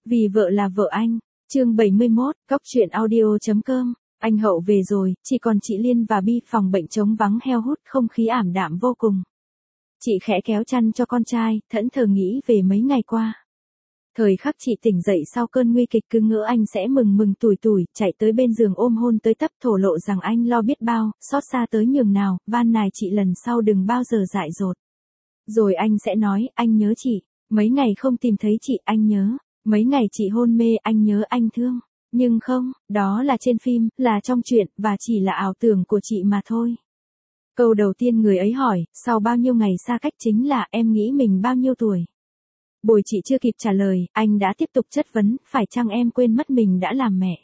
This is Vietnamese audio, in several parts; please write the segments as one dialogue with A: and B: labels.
A: Vì vợ là vợ anh. Chương 71, Cóc truyện audio.com. Anh Hậu về rồi, chỉ còn chị Liên và Bi, phòng bệnh trống vắng heo hút, không khí ảm đạm vô cùng. Chị khẽ kéo chăn cho con trai, thẫn thờ nghĩ về mấy ngày qua. Thời khắc chị tỉnh dậy sau cơn nguy kịch, cứ ngỡ anh sẽ mừng tủi tủi, chạy tới bên giường ôm hôn tới tấp, thổ lộ rằng anh lo biết bao, xót xa tới nhường nào, van nài chị lần sau đừng bao giờ dại dột. Rồi anh sẽ nói, anh nhớ chị, mấy ngày không tìm thấy chị, anh nhớ, mấy ngày chị hôn mê, anh nhớ, anh thương. Nhưng không, đó là trên phim, là trong truyện, và chỉ là ảo tưởng của chị mà thôi. Câu đầu tiên người ấy hỏi, sau bao nhiêu ngày xa cách, chính là, em nghĩ mình bao nhiêu tuổi? Bồi chị chưa kịp trả lời, anh đã tiếp tục chất vấn, phải chăng em quên mất mình đã làm mẹ?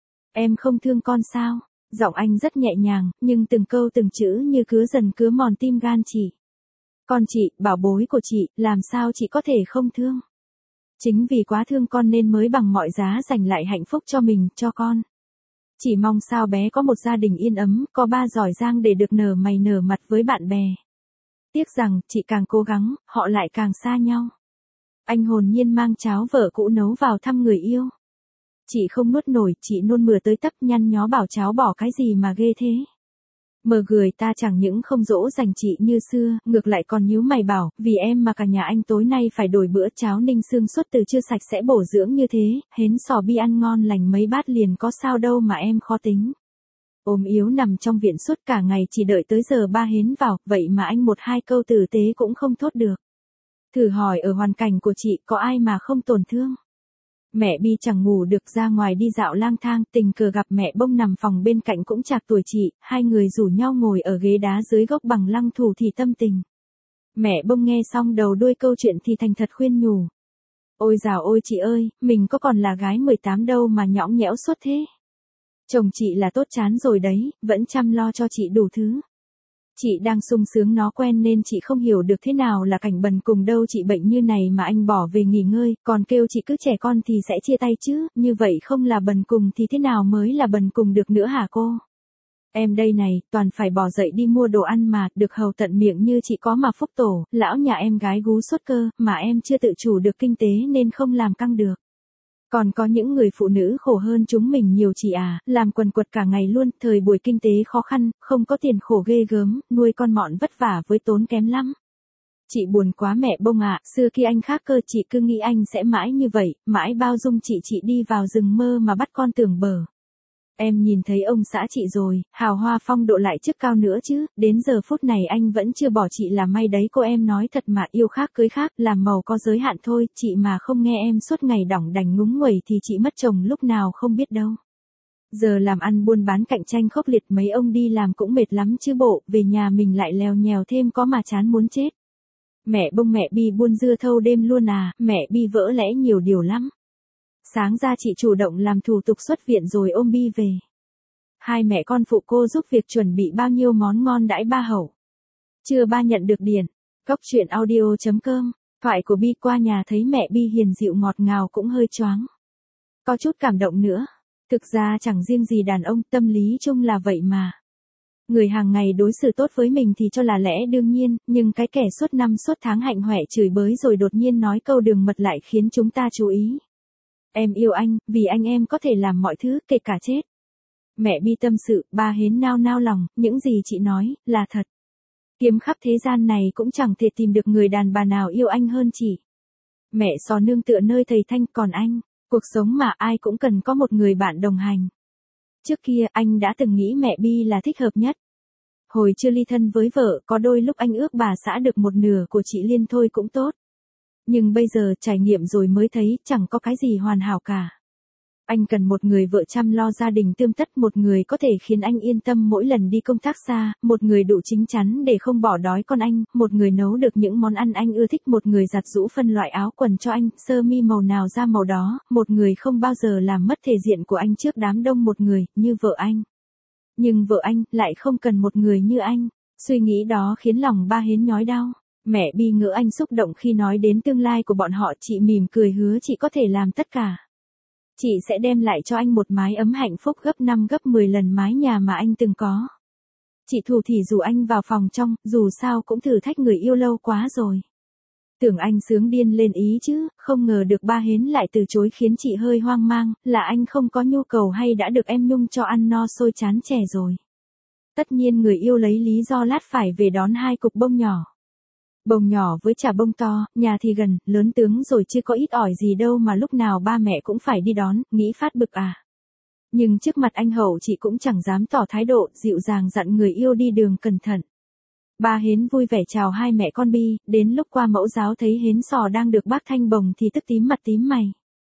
A: Em không thương con sao? Giọng anh rất nhẹ nhàng, nhưng từng câu từng chữ như cứa dần cứa mòn tim gan chị. Con chị, bảo bối của chị, làm sao chị có thể không thương? Chính vì quá thương con nên mới bằng mọi giá giành lại hạnh phúc cho mình, cho con. Chỉ mong sao bé có một gia đình yên ấm, có ba giỏi giang để được nở mày nở mặt với bạn bè. Tiếc rằng, chị càng cố gắng, họ lại càng xa nhau. Anh hồn nhiên mang cháo vợ cũ nấu vào thăm người yêu. Chị không nuốt nổi, chị nôn mửa tới tấp, nhăn nhó bảo cháo bỏ cái gì mà ghê thế. Mờ người ta chẳng những không dỗ dành chị như xưa, ngược lại còn nhíu mày bảo, vì em mà cả nhà anh tối nay phải đổi bữa cháo ninh xương suốt từ chưa sạch sẽ bổ dưỡng như thế, hến sò bi ăn ngon lành mấy bát liền có sao đâu mà em khó tính. Ốm yếu nằm trong viện suốt cả ngày chỉ đợi tới giờ ba hến vào, vậy mà anh một hai câu tử tế cũng không thốt được. Thử hỏi ở hoàn cảnh của chị có ai mà không tổn thương? Mẹ Bi chẳng ngủ được, ra ngoài đi dạo lang thang, tình cờ gặp mẹ Bông nằm phòng bên cạnh cũng chạc tuổi chị, hai người rủ nhau ngồi ở ghế đá dưới gốc bằng lăng thủ thì tâm tình. Mẹ Bông nghe xong đầu đuôi câu chuyện thì thành thật khuyên nhủ. Ôi dào ôi chị ơi, mình có còn là gái 18 đâu mà nhõng nhẽo suốt thế. Chồng chị là tốt chán rồi đấy, vẫn chăm lo cho chị đủ thứ. Chị đang sung sướng nó quen nên chị không hiểu được thế nào là cảnh bần cùng đâu, chị bệnh như này mà anh bỏ về nghỉ ngơi, còn kêu chị cứ trẻ con thì sẽ chia tay chứ, như vậy không là bần cùng thì thế nào mới là bần cùng được nữa hả cô? Em đây này, toàn phải bỏ dậy đi mua đồ ăn mà, được hầu tận miệng như chị có mà phúc tổ, lão nhà em gái gú suốt cơ, mà em chưa tự chủ được kinh tế nên không làm căng được. Còn có những người phụ nữ khổ hơn chúng mình nhiều chị à, làm quần quật cả ngày luôn, thời buổi kinh tế khó khăn, không có tiền khổ ghê gớm, nuôi con mọn vất vả với tốn kém lắm. Chị buồn quá mẹ Bông ạ, xưa khi anh khác cơ chị cứ nghĩ anh sẽ mãi như vậy, mãi bao dung chị đi vào rừng mơ mà bắt con tưởng bờ. Em nhìn thấy ông xã chị rồi, hào hoa phong độ lại chức cao nữa chứ, đến giờ phút này anh vẫn chưa bỏ chị là may đấy cô em nói thật mà, yêu khác cưới khác, làm màu có giới hạn thôi, chị mà không nghe em suốt ngày đỏng đành ngúng nguẩy thì chị mất chồng lúc nào không biết đâu. Giờ làm ăn buôn bán cạnh tranh khốc liệt, mấy ông đi làm cũng mệt lắm chứ bộ, về nhà mình lại lèo nhèo thêm có mà chán muốn chết. Mẹ Bông mẹ Bi buôn dưa thâu đêm luôn à, mẹ Bi vỡ lẽ nhiều điều lắm. Sáng ra chị chủ động làm thủ tục xuất viện rồi ôm Bi về. Hai mẹ con phụ cô giúp việc chuẩn bị bao nhiêu món ngon đãi ba hậu. Chưa ba nhận được điện. Cóc truyện audio.com. Thoại của Bi qua nhà thấy mẹ Bi hiền dịu ngọt ngào cũng hơi choáng. Có chút cảm động nữa. Thực ra chẳng riêng gì đàn ông, tâm lý chung là vậy mà. Người hàng ngày đối xử tốt với mình thì cho là lẽ đương nhiên, nhưng cái kẻ suốt năm suốt tháng hạnh hoẹ chửi bới rồi đột nhiên nói câu đường mật lại khiến chúng ta chú ý. Em yêu anh, vì anh em có thể làm mọi thứ, kể cả chết. Mẹ Bi tâm sự, ba hến nao lòng, những gì chị nói, là thật. Kiếm khắp thế gian này cũng chẳng thể tìm được người đàn bà nào yêu anh hơn chị. Mẹ xò nương tựa nơi thầy Thanh, còn anh, cuộc sống mà ai cũng cần có một người bạn đồng hành. Trước kia, anh đã từng nghĩ mẹ Bi là thích hợp nhất. Hồi chưa ly thân với vợ, có đôi lúc anh ước bà xã được một nửa của chị Liên thôi cũng tốt. Nhưng bây giờ trải nghiệm rồi mới thấy, chẳng có cái gì hoàn hảo cả. Anh cần một người vợ chăm lo gia đình tươm tất, một người có thể khiến anh yên tâm mỗi lần đi công tác xa, một người đủ chín chắn để không bỏ đói con anh, một người nấu được những món ăn anh ưa thích, một người giặt giũ phân loại áo quần cho anh, sơ mi màu nào ra màu đó, một người không bao giờ làm mất thể diện của anh trước đám đông, một người, như vợ anh. Nhưng vợ anh, lại không cần một người như anh. Suy nghĩ đó khiến lòng ba hến nhói đau. Mẹ Bi ngỡ anh xúc động khi nói đến tương lai của bọn họ, chị mỉm cười hứa chị có thể làm tất cả. Chị sẽ đem lại cho anh một mái ấm hạnh phúc gấp 5 gấp 10 lần mái nhà mà anh từng có. Chị thủ thỉ rủ anh vào phòng trong, dù sao cũng thử thách người yêu lâu quá rồi. Tưởng anh sướng điên lên ý chứ, không ngờ được ba Hến lại từ chối khiến chị hơi hoang mang, là anh không có nhu cầu hay đã được em Nhung cho ăn no xôi chán chè rồi. Tất nhiên người yêu lấy lý do lát phải về đón 2 cục bông nhỏ. Bông nhỏ với chả bông to, nhà thì gần, lớn tướng rồi chứ có ít ỏi gì đâu mà lúc nào ba mẹ cũng phải đi đón, nghĩ phát bực à. Nhưng trước mặt anh Hậu chị cũng chẳng dám tỏ thái độ, dịu dàng dặn người yêu đi đường cẩn thận. Ba Hến vui vẻ chào 2 mẹ con Bi, đến lúc qua mẫu giáo thấy Hến Sò đang được bác Thanh bồng thì tức tím mặt tím mày.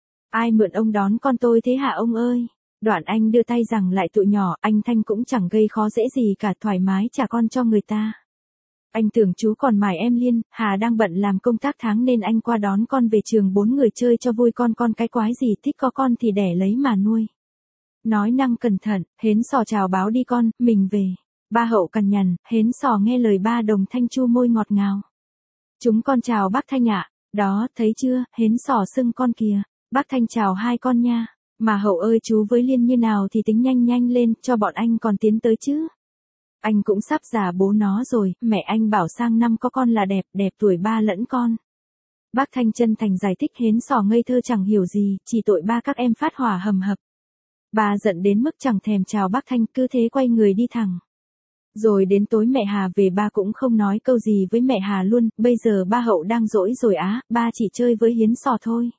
A: Ai mượn ông đón con tôi thế hả ông ơi? Đoạn anh đưa tay rằng lại tụi nhỏ, anh Thanh cũng chẳng gây khó dễ gì cả, thoải mái trả con cho người ta. Anh tưởng chú còn mải em Liên, Hà đang bận làm công tác tháng nên anh qua đón con về trường 4 người chơi cho vui, con cái quái gì thích có con thì đẻ lấy mà nuôi. Nói năng cẩn thận, Hến Sò chào báo đi con, mình về. Ba Hậu cằn nhằn, Hến Sò nghe lời ba đồng thanh chu môi ngọt ngào. Chúng con chào bác Thanh ạ. Đó, thấy chưa, Hến Sò xưng con kìa. Bác Thanh chào 2 con nha. Mà Hậu ơi chú với Liên như nào thì tính nhanh nhanh lên, cho bọn anh còn tiến tới chứ. Anh cũng sắp già bố nó rồi, mẹ anh bảo sang năm có con là đẹp, đẹp tuổi ba lẫn con. Bác Thanh chân thành giải thích. Hến Sò ngây thơ chẳng hiểu gì, chỉ tội ba các em phát hỏa hầm hập. Bà giận đến mức chẳng thèm chào bác Thanh, cứ thế quay người đi thẳng. Rồi đến tối mẹ Hà về ba cũng không nói câu gì với mẹ Hà luôn, bây giờ ba Hậu đang dỗi rồi á, ba chỉ chơi với Hiến Sò thôi.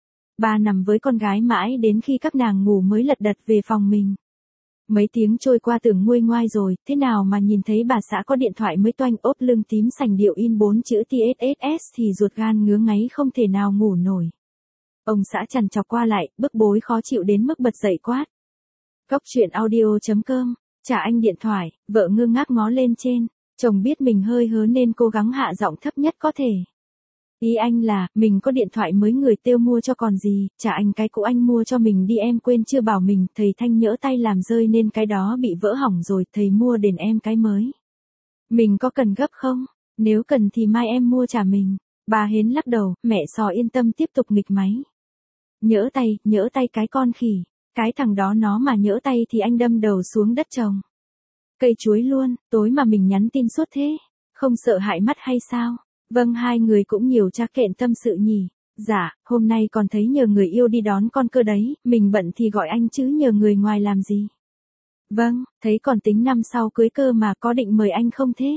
A: Ba nằm với con gái mãi đến khi các nàng ngủ mới lật đật về phòng mình. Mấy tiếng trôi qua tưởng nguôi ngoai rồi, thế nào mà nhìn thấy bà xã có điện thoại mới toanh ốp lưng tím sành điệu in 4 chữ TSSS thì ruột gan ngứa ngáy không thể nào ngủ nổi. Ông xã chằn chọc qua lại, bức bối khó chịu đến mức bật dậy quát. Cóc truyện audio.com. Trả anh điện thoại, vợ ngơ ngác ngó lên trên, chồng biết mình hơi hớ nên cố gắng hạ giọng thấp nhất có thể. Ý anh là, mình có điện thoại mới người Têu mua cho còn gì, trả anh cái cũ anh mua cho mình đi, em quên chưa bảo mình, thầy Thanh nhỡ tay làm rơi nên cái đó bị vỡ hỏng rồi, thầy mua đền em cái mới. Mình có cần gấp không? Nếu cần thì mai em mua trả mình. Bà Hến lắc đầu, mẹ Sò yên tâm tiếp tục nghịch máy. Nhỡ tay cái con khỉ. Cái thằng đó nó mà nhỡ tay thì anh đâm đầu xuống đất trồng cây chuối luôn, tối mà mình nhắn tin suốt thế, không sợ hại mắt hay sao? Vâng, 2 người cũng nhiều trắc kện tâm sự nhỉ. Dạ, hôm nay còn thấy nhờ người yêu đi đón con cơ đấy, mình bận thì gọi anh chứ nhờ người ngoài làm gì. Vâng, thấy còn tính năm sau cưới cơ mà, có định mời anh không thế?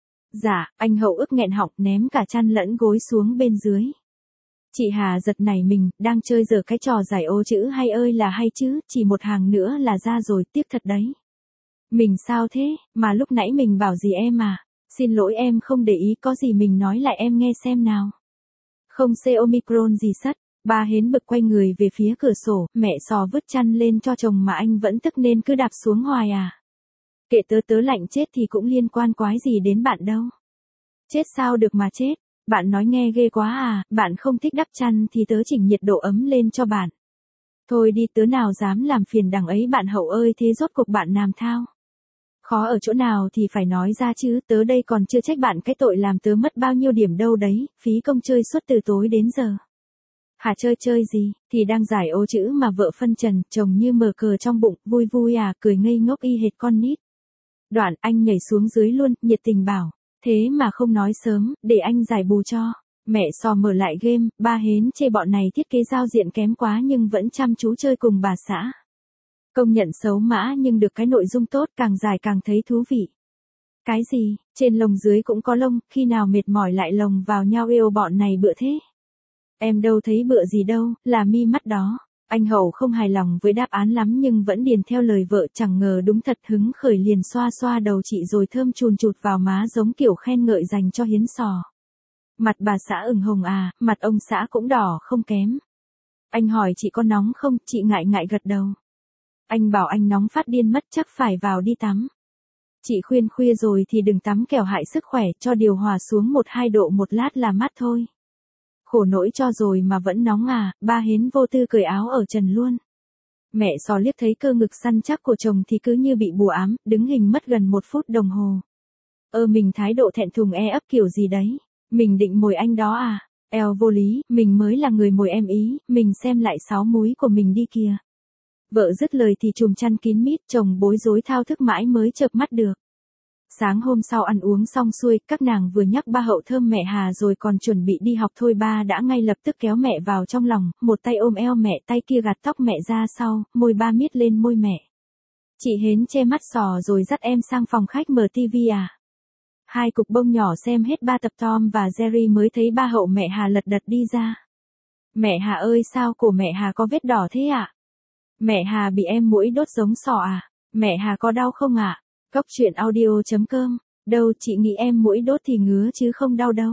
A: Dạ, anh Hậu ức nghẹn họng ném cả chăn lẫn gối xuống bên dưới. Chị Hà giật nảy mình, đang chơi giờ cái trò giải ô chữ hay ơi là hay chứ, chỉ một hàng nữa là ra rồi, tiếc thật đấy. Mình sao thế, mà lúc nãy mình bảo gì em à? Xin lỗi em không để ý, có gì mình nói lại em nghe xem nào. Không xê Omicron gì sất. Ba Hến bực quay người về phía cửa sổ, mẹ Sò vứt chăn lên cho chồng mà anh vẫn tức nên cứ đạp xuống hoài à. Kệ tớ lạnh chết thì cũng liên quan quái gì đến bạn đâu. Chết sao được mà chết. Bạn nói nghe ghê quá à, bạn không thích đắp chăn thì tớ chỉnh nhiệt độ ấm lên cho bạn. Thôi đi, tớ nào dám làm phiền đằng ấy bạn Hậu ơi, thế rốt cuộc bạn làm thao. Khó ở chỗ nào thì phải nói ra chứ, tớ đây còn chưa trách bạn cái tội làm tớ mất bao nhiêu điểm đâu đấy, phí công chơi suốt từ tối đến giờ. Hả, chơi gì, thì đang giải ô chữ mà vợ phân trần, chồng như mở cờ trong bụng, vui vui à, cười ngây ngốc y hệt con nít. Đoạn anh nhảy xuống dưới luôn, nhiệt tình bảo. Thế mà không nói sớm, để anh giải bù cho. Mẹ Sò mở lại game, ba Hến chê bọn này thiết kế giao diện kém quá nhưng vẫn chăm chú chơi cùng bà xã. Công nhận xấu mã nhưng được cái nội dung tốt, càng dài càng thấy thú vị. Cái gì, trên lồng dưới cũng có lông, khi nào mệt mỏi lại lồng vào nhau, yêu bọn này bựa thế. Em đâu thấy bựa gì đâu, là mi mắt đó. Anh Hậu không hài lòng với đáp án lắm nhưng vẫn điền theo lời vợ, chẳng ngờ đúng thật, hứng khởi liền xoa xoa đầu chị rồi thơm chùn chụt vào má giống kiểu khen ngợi dành cho Hiến Sò. Mặt bà xã ửng hồng à, mặt ông xã cũng đỏ không kém. Anh hỏi chị có nóng không, chị ngại ngại gật đầu. Anh bảo anh nóng phát điên mất, chắc phải vào đi tắm. Chị khuyên khuya rồi thì đừng tắm kẻo hại sức khỏe, cho điều hòa xuống 1-2 độ một lát là mát thôi. Khổ nỗi cho rồi mà vẫn nóng à, ba Hến vô tư cởi áo ở trần luôn. Mẹ Sò liếc thấy cơ ngực săn chắc của chồng thì cứ như bị bùa ám, đứng hình mất gần 1 phút đồng hồ. Mình thái độ thẹn thùng ấp kiểu gì đấy. Mình định mồi anh đó à? Eo vô lý, mình mới là người mồi em ý, mình xem lại 6 múi của mình đi kìa. Vợ dứt lời thì chùm chăn kín mít, chồng bối rối thao thức mãi mới chợp mắt được. Sáng hôm sau ăn uống xong xuôi, các nàng vừa nhắc ba hậu thơm mẹ Hà rồi còn chuẩn bị đi học thôi, ba đã ngay lập tức kéo mẹ vào trong lòng, một tay ôm eo mẹ, tay kia gạt tóc mẹ ra sau, môi ba miết lên môi mẹ. Chị Hến che mắt sò rồi dắt em sang phòng khách mở tivi à. Hai cục bông nhỏ xem hết 3 tập Tom và Jerry mới thấy ba hậu mẹ Hà lật đật đi ra. Mẹ Hà ơi, sao cổ mẹ Hà có vết đỏ thế ạ? Mẹ Hà bị em muỗi đốt giống sò à? Mẹ Hà có đau không ạ? Cốc truyện audio.com. Đâu, chị nghĩ em muỗi đốt thì ngứa chứ không đau đâu.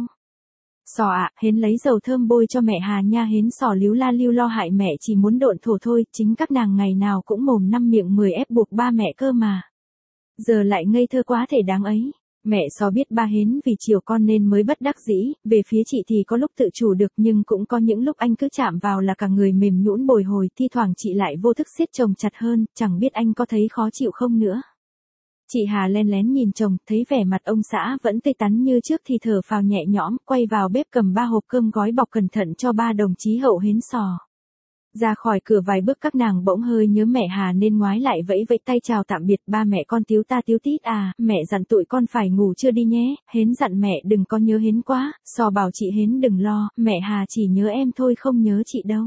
A: Sò ạ, Hến lấy dầu thơm bôi cho mẹ Hà nha. Hến sò líu la lưu lo hại mẹ, chỉ muốn độn thổ thôi, chính các nàng ngày nào cũng mồm 5 miệng 10 ép buộc ba mẹ cơ mà. Giờ lại ngây thơ quá thể đáng ấy. Mẹ Sò biết ba Hến vì chiều con nên mới bất đắc dĩ, về phía chị thì có lúc tự chủ được nhưng cũng có những lúc anh cứ chạm vào là cả người mềm nhũn bồi hồi, thi thoảng chị lại vô thức siết chồng chặt hơn, chẳng biết anh có thấy khó chịu không nữa. Chị Hà len lén nhìn chồng, thấy vẻ mặt ông xã vẫn tươi tắn như trước thì thở phào nhẹ nhõm, quay vào bếp cầm 3 hộp cơm gói bọc cẩn thận cho 3 đồng chí hậu Hến Sò. Ra khỏi cửa vài bước các nàng bỗng hơi nhớ mẹ Hà nên ngoái lại vẫy vẫy tay chào tạm biệt. Ba mẹ con tíu ta tíu tít à, mẹ dặn tụi con phải ngủ chưa đi nhé. Hến dặn mẹ đừng có nhớ Hến quá, Sò bảo chị Hến đừng lo, mẹ Hà chỉ nhớ em thôi không nhớ chị đâu.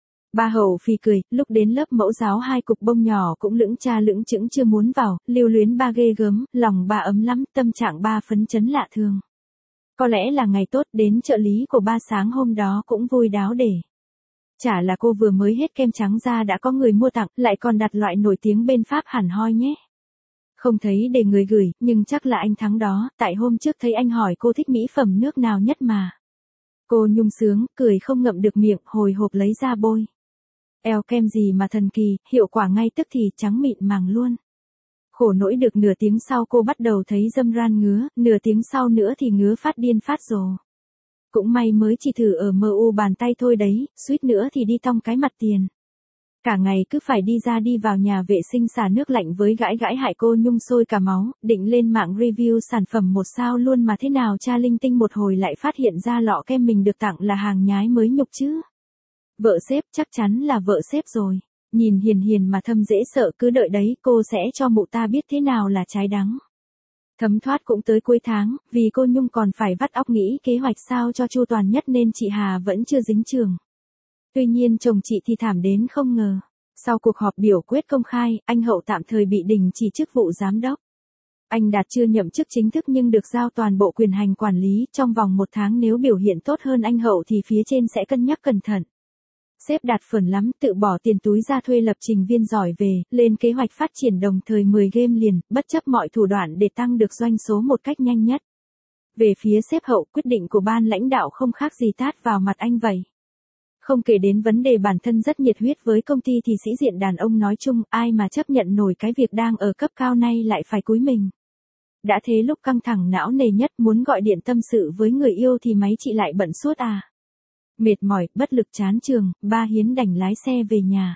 A: Ba hậu phì cười, lúc đến lớp mẫu giáo 2 cục bông nhỏ cũng lững cha lững chững chưa muốn vào, lưu luyến ba ghê gớm, lòng ba ấm lắm, tâm trạng ba phấn chấn lạ thường. Có lẽ là ngày tốt, đến trợ lý của ba sáng hôm đó cũng vui đáo để. Chả là cô vừa mới hết kem trắng ra đã có người mua tặng, lại còn đặt loại nổi tiếng bên Pháp hẳn hoi nhé. Không thấy để người gửi, nhưng chắc là anh Thắng đó, tại hôm trước thấy anh hỏi cô thích mỹ phẩm nước nào nhất mà. Cô nhung sướng, cười không ngậm được miệng, hồi hộp lấy ra bôi. Eo kem gì mà thần kỳ, hiệu quả ngay tức thì trắng mịn màng luôn. Khổ nỗi được nửa tiếng sau cô bắt đầu thấy râm ran ngứa, nửa tiếng sau nữa thì ngứa phát điên phát rồ. Cũng may mới chỉ thử ở MU bàn tay thôi đấy, suýt nữa thì đi tong cái mặt tiền. Cả ngày cứ phải đi ra đi vào nhà vệ sinh xả nước lạnh với gãi gãi hại cô nhung sôi cả máu, định lên mạng review sản phẩm 1 sao luôn mà thế nào tra linh tinh một hồi lại phát hiện ra lọ kem mình được tặng là hàng nhái mới nhục chứ. Vợ sếp chắc chắn là vợ sếp rồi. Nhìn hiền hiền mà thâm dễ sợ, cứ đợi đấy cô sẽ cho mụ ta biết thế nào là trái đắng. Thấm thoát cũng tới cuối tháng, vì cô Nhung còn phải vắt óc nghĩ kế hoạch sao cho chu toàn nhất nên chị Hà vẫn chưa dính trường. Tuy nhiên chồng chị thì thảm đến không ngờ. Sau cuộc họp biểu quyết công khai, anh Hậu tạm thời bị đình chỉ chức vụ giám đốc. Anh Đạt chưa nhậm chức chính thức nhưng được giao toàn bộ quyền hành quản lý, trong vòng 1 tháng nếu biểu hiện tốt hơn anh Hậu thì phía trên sẽ cân nhắc cẩn thận. Sếp Đạt phởn lắm, tự bỏ tiền túi ra thuê lập trình viên giỏi về, lên kế hoạch phát triển đồng thời 10 game liền, bất chấp mọi thủ đoạn để tăng được doanh số một cách nhanh nhất. Về phía sếp Hậu, quyết định của ban lãnh đạo không khác gì tát vào mặt anh vậy. Không kể đến vấn đề bản thân rất nhiệt huyết với công ty thì sĩ diện đàn ông nói chung, ai mà chấp nhận nổi cái việc đang ở cấp cao nay lại phải cúi mình. Đã thế lúc căng thẳng não nề nhất muốn gọi điện tâm sự với người yêu thì máy chị lại bận suốt à. Mệt mỏi, bất lực chán trường, ba Hiến đành lái xe về nhà.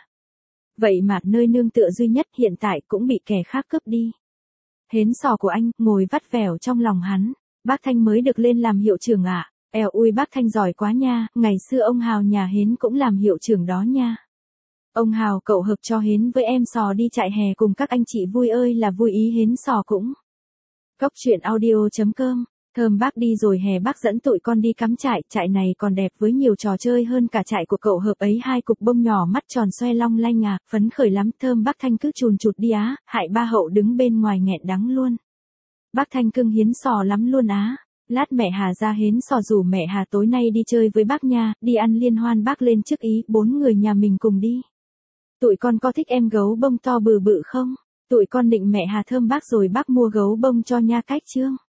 A: Vậy mà nơi nương tựa duy nhất hiện tại cũng bị kẻ khác cướp đi. Hến Sò của anh, ngồi vắt vẻo trong lòng hắn. Bác Thanh mới được lên làm hiệu trưởng ạ. Eo ui bác Thanh giỏi quá nha, ngày xưa ông Hào nhà Hến cũng làm hiệu trưởng đó nha. Ông Hào cậu hợp cho Hến với em Sò đi trại hè cùng các anh chị vui ơi là vui ý Hến Sò cũng. Cốc truyện audio.com. Thơm bác đi rồi hè bác dẫn tụi con đi cắm trại, trại này còn đẹp với nhiều trò chơi hơn cả trại của cậu hợp ấy. 2 cục bông nhỏ mắt tròn xoe long lanh à, phấn khởi lắm. Thơm bác Thanh cứ chùn chụt đi á, hại ba Hậu đứng bên ngoài nghẹn đắng luôn. Bác Thanh cưng Hiến Sò lắm luôn á. Lát mẹ Hà ra Hến Sò rủ mẹ Hà tối nay đi chơi với bác nha, đi ăn liên hoan bác lên trước ý, 4 người nhà mình cùng đi. Tụi con có thích em gấu bông to bự bự không? Tụi con định mẹ Hà thơm bác rồi bác mua gấu bông cho nha cách chương.